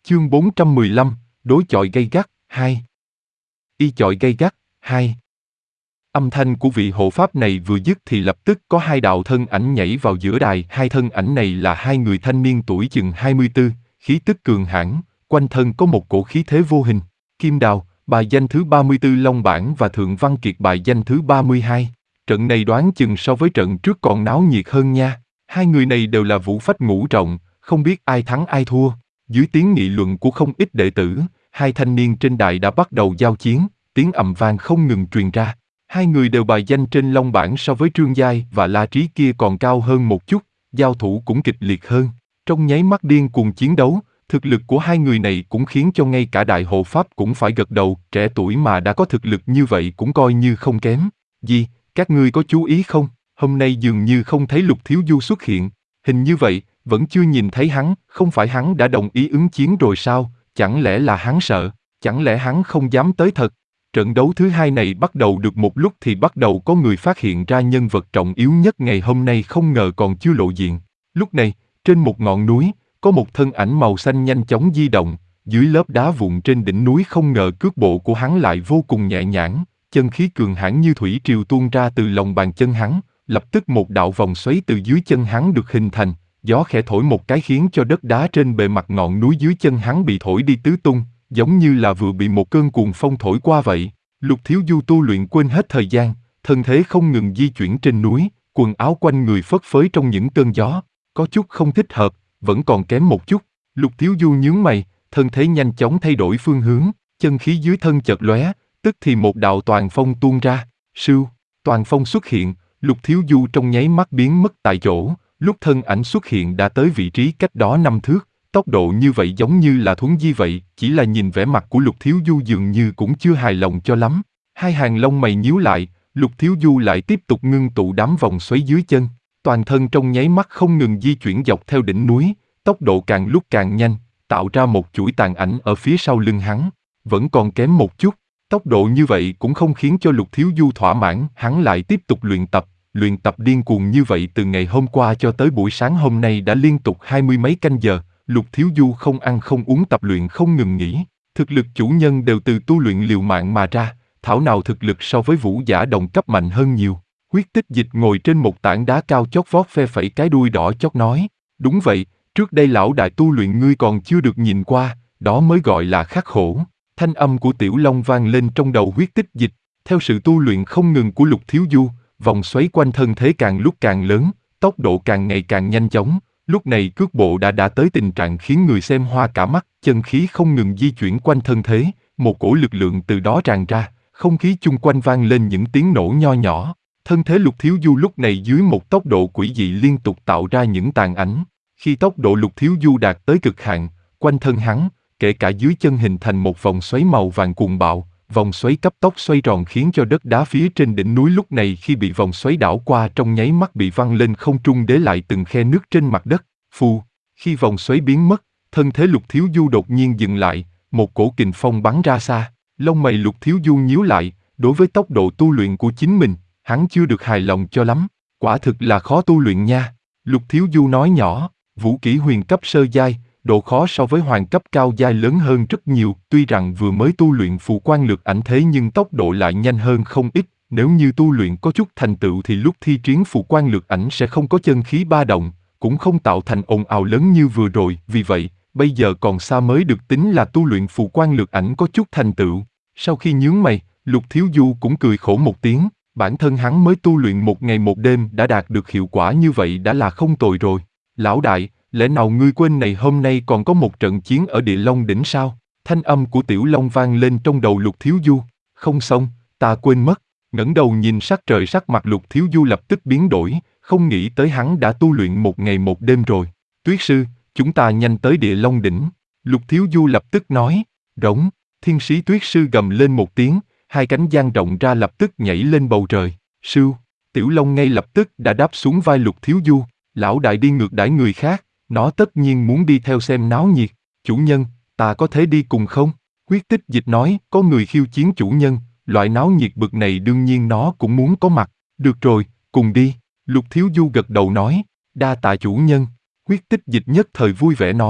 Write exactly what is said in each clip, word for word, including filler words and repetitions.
Chương bốn trăm mười lăm, đối chọi gay gắt, hai. Y chọi gay gắt, hai. Âm thanh của vị hộ pháp này vừa dứt thì lập tức có hai đạo thân ảnh nhảy vào giữa đài. Hai thân ảnh này là hai người thanh niên tuổi chừng hai mươi tư, khí tức cường hãn, quanh thân có một cổ khí thế vô hình. Kim Đào, bài danh thứ ba mươi tư Long Bản và Thượng Văn Kiệt bài danh thứ ba mươi hai. Trận này đoán chừng so với trận trước còn náo nhiệt hơn nha. Hai người này đều là vũ phách ngũ trọng, không biết ai thắng ai thua. Dưới tiếng nghị luận của không ít đệ tử, hai thanh niên trên đài đã bắt đầu giao chiến, tiếng ầm vang không ngừng truyền ra. Hai người đều bài danh trên Long Bản so với Trương Giai và La Trí kia còn cao hơn một chút, giao thủ cũng kịch liệt hơn. Trong nháy mắt điên cuồng chiến đấu, thực lực của hai người này cũng khiến cho ngay cả đại hộ pháp cũng phải gật đầu, trẻ tuổi mà đã có thực lực như vậy cũng coi như không kém. Gì, các ngươi có chú ý không? Hôm nay dường như không thấy Lục Thiếu Du xuất hiện, hình như vậy, vẫn chưa nhìn thấy hắn, không phải hắn đã đồng ý ứng chiến rồi sao, chẳng lẽ là hắn sợ, chẳng lẽ hắn không dám tới thật. Trận đấu thứ hai này bắt đầu được một lúc thì bắt đầu có người phát hiện ra nhân vật trọng yếu nhất ngày hôm nay không ngờ còn chưa lộ diện. Lúc này, trên một ngọn núi, có một thân ảnh màu xanh nhanh chóng di động, dưới lớp đá vụn trên đỉnh núi không ngờ cước bộ của hắn lại vô cùng nhẹ nhàng, chân khí cường hãn như thủy triều tuôn ra từ lòng bàn chân hắn, lập tức một đạo vòng xoáy từ dưới chân hắn được hình thành. Gió khẽ thổi một cái khiến cho đất đá trên bề mặt ngọn núi dưới chân hắn bị thổi đi tứ tung, giống như là vừa bị một cơn cuồng phong thổi qua vậy. Lục Thiếu Du tu luyện quên hết thời gian, thân thế không ngừng di chuyển trên núi, quần áo quanh người phất phới trong những cơn gió, có chút không thích hợp, vẫn còn kém một chút. Lục Thiếu Du nhướng mày, thân thế nhanh chóng thay đổi phương hướng, chân khí dưới thân chợt lóe, tức thì một đạo toàn phong tuôn ra, sưu, toàn phong xuất hiện, Lục Thiếu Du trong nháy mắt biến mất tại chỗ. Lúc thân ảnh xuất hiện đã tới vị trí cách đó năm thước, tốc độ như vậy giống như là thuấn di vậy, chỉ là nhìn vẻ mặt của Lục Thiếu Du dường như cũng chưa hài lòng cho lắm. Hai hàng lông mày nhíu lại, Lục Thiếu Du lại tiếp tục ngưng tụ đám vòng xoáy dưới chân, toàn thân trong nháy mắt không ngừng di chuyển dọc theo đỉnh núi, tốc độ càng lúc càng nhanh, tạo ra một chuỗi tàn ảnh ở phía sau lưng hắn, vẫn còn kém một chút. Tốc độ như vậy cũng không khiến cho Lục Thiếu Du thỏa mãn, hắn lại tiếp tục luyện tập. Luyện tập điên cuồng như vậy từ ngày hôm qua cho tới buổi sáng hôm nay đã liên tục hai mươi mấy canh giờ, Lục Thiếu Du không ăn không uống tập luyện không ngừng nghỉ. Thực lực chủ nhân đều từ tu luyện liều mạng mà ra, thảo nào thực lực so với vũ giả đồng cấp mạnh hơn nhiều. Huyết Tích Dịch ngồi trên một tảng đá cao chót vót phe phẩy cái đuôi đỏ chót nói, đúng vậy, trước đây lão đại tu luyện ngươi còn chưa được nhìn qua, đó mới gọi là khắc khổ. Thanh âm của Tiểu Long vang lên trong đầu Huyết Tích Dịch, theo sự tu luyện không ngừng của Lục Thiếu Du, vòng xoáy quanh thân thế càng lúc càng lớn, tốc độ càng ngày càng nhanh chóng, lúc này cước bộ đã đã tới tình trạng khiến người xem hoa cả mắt, chân khí không ngừng di chuyển quanh thân thế, một cổ lực lượng từ đó tràn ra, không khí chung quanh vang lên những tiếng nổ nho nhỏ. Thân thế Lục Thiếu Du lúc này dưới một tốc độ quỷ dị liên tục tạo ra những tàn ảnh. Khi tốc độ Lục Thiếu Du đạt tới cực hạn, quanh thân hắn, kể cả dưới chân hình thành một vòng xoáy màu vàng cuồng bạo. Vòng xoáy cấp tốc xoay tròn khiến cho đất đá phía trên đỉnh núi lúc này khi bị vòng xoáy đảo qua trong nháy mắt bị văng lên không trung để lại từng khe nước trên mặt đất. Phù, khi vòng xoáy biến mất, thân thế Lục Thiếu Du đột nhiên dừng lại, một cổ kình phong bắn ra xa. Lông mày Lục Thiếu Du nhíu lại, đối với tốc độ tu luyện của chính mình, hắn chưa được hài lòng cho lắm, quả thực là khó tu luyện nha. Lục Thiếu Du nói nhỏ, vũ kỹ huyền cấp sơ giai, độ khó so với hoàng cấp cao giai lớn hơn rất nhiều, tuy rằng vừa mới tu luyện phù quan lược ảnh thế nhưng tốc độ lại nhanh hơn không ít, nếu như tu luyện có chút thành tựu thì lúc thi triển phù quan lược ảnh sẽ không có chân khí ba động, cũng không tạo thành ồn ào lớn như vừa rồi, vì vậy, bây giờ còn xa mới được tính là tu luyện phù quan lược ảnh có chút thành tựu. Sau khi nhướng mày, Lục Thiếu Du cũng cười khổ một tiếng, bản thân hắn mới tu luyện một ngày một đêm đã đạt được hiệu quả như vậy đã là không tồi rồi. Lão đại, lẽ nào ngươi quên này hôm nay còn có một trận chiến ở Địa Long đỉnh sao? Thanh âm của Tiểu Long vang lên trong đầu Lục Thiếu Du. Không xong, ta quên mất. Ngẩng đầu nhìn sắc trời, sắc mặt Lục Thiếu Du lập tức biến đổi, không nghĩ tới hắn đã tu luyện một ngày một đêm rồi. Tuyết sư, chúng ta nhanh tới Địa Long đỉnh. Lục Thiếu Du lập tức nói. Rống, thiên sĩ Tuyết sư gầm lên một tiếng, hai cánh dang rộng ra lập tức nhảy lên bầu trời. Sưu, Tiểu Long ngay lập tức đã đáp xuống vai Lục Thiếu Du. Lão đại đi ngược đãi người khác, nó tất nhiên muốn đi theo xem náo nhiệt. Chủ nhân, ta có thể đi cùng không? Huyết Tích Dịch nói, có người khiêu chiến chủ nhân, loại náo nhiệt bực này đương nhiên nó cũng muốn có mặt. Được rồi, cùng đi. Lục Thiếu Du gật đầu nói, đa tạ chủ nhân. Huyết Tích Dịch nhất thời vui vẻ nói,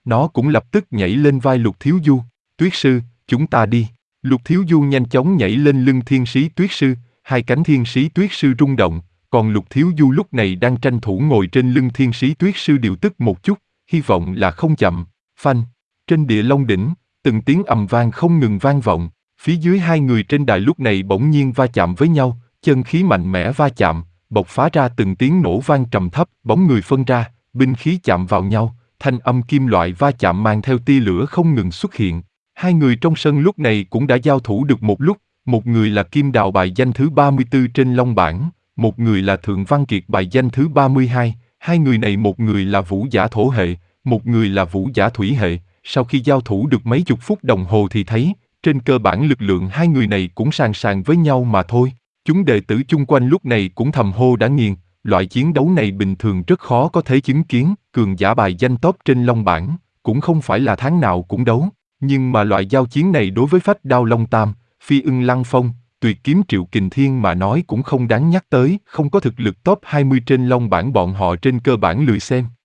Nó cũng lập tức nhảy lên vai Lục Thiếu Du. Tuyết sư, chúng ta đi. Lục Thiếu Du nhanh chóng nhảy lên lưng thiên sĩ Tuyết sư, hai cánh thiên sĩ Tuyết sư rung động, còn Lục Thiếu Du lúc này đang tranh thủ ngồi trên lưng thiên sĩ Tuyết sư điều tức một chút, hy vọng là không chậm. Phanh, trên địa Long đỉnh, từng tiếng ầm vang không ngừng vang vọng, phía dưới hai người trên đài lúc này bỗng nhiên va chạm với nhau, chân khí mạnh mẽ va chạm, bộc phá ra từng tiếng nổ vang trầm thấp, bóng người phân ra, binh khí chạm vào nhau, thanh âm kim loại va chạm mang theo tia lửa không ngừng xuất hiện. Hai người trong sân lúc này cũng đã giao thủ được một lúc, một người là Kim Đào bài danh thứ ba mươi tư trên Long bảng, một người là Thượng Văn Kiệt bài danh thứ ba mươi hai, hai người này một người là vũ giả thổ hệ, một người là vũ giả thủy hệ, sau khi giao thủ được mấy chục phút đồng hồ thì thấy, trên cơ bản lực lượng hai người này cũng sàn sàn với nhau mà thôi. Chúng đệ tử chung quanh lúc này cũng thầm hô đã nghiền, loại chiến đấu này bình thường rất khó có thể chứng kiến, cường giả bài danh top trên Long bảng, cũng không phải là tháng nào cũng đấu, nhưng mà loại giao chiến này đối với Phách Đao Long Tam, Phi Ưng Lăng Phong, Tuyệt Kiếm Triệu Kình Thiên mà nói cũng không đáng nhắc tới, không có thực lực top hai mươi trên Long bảng bọn họ trên cơ bản lười xem.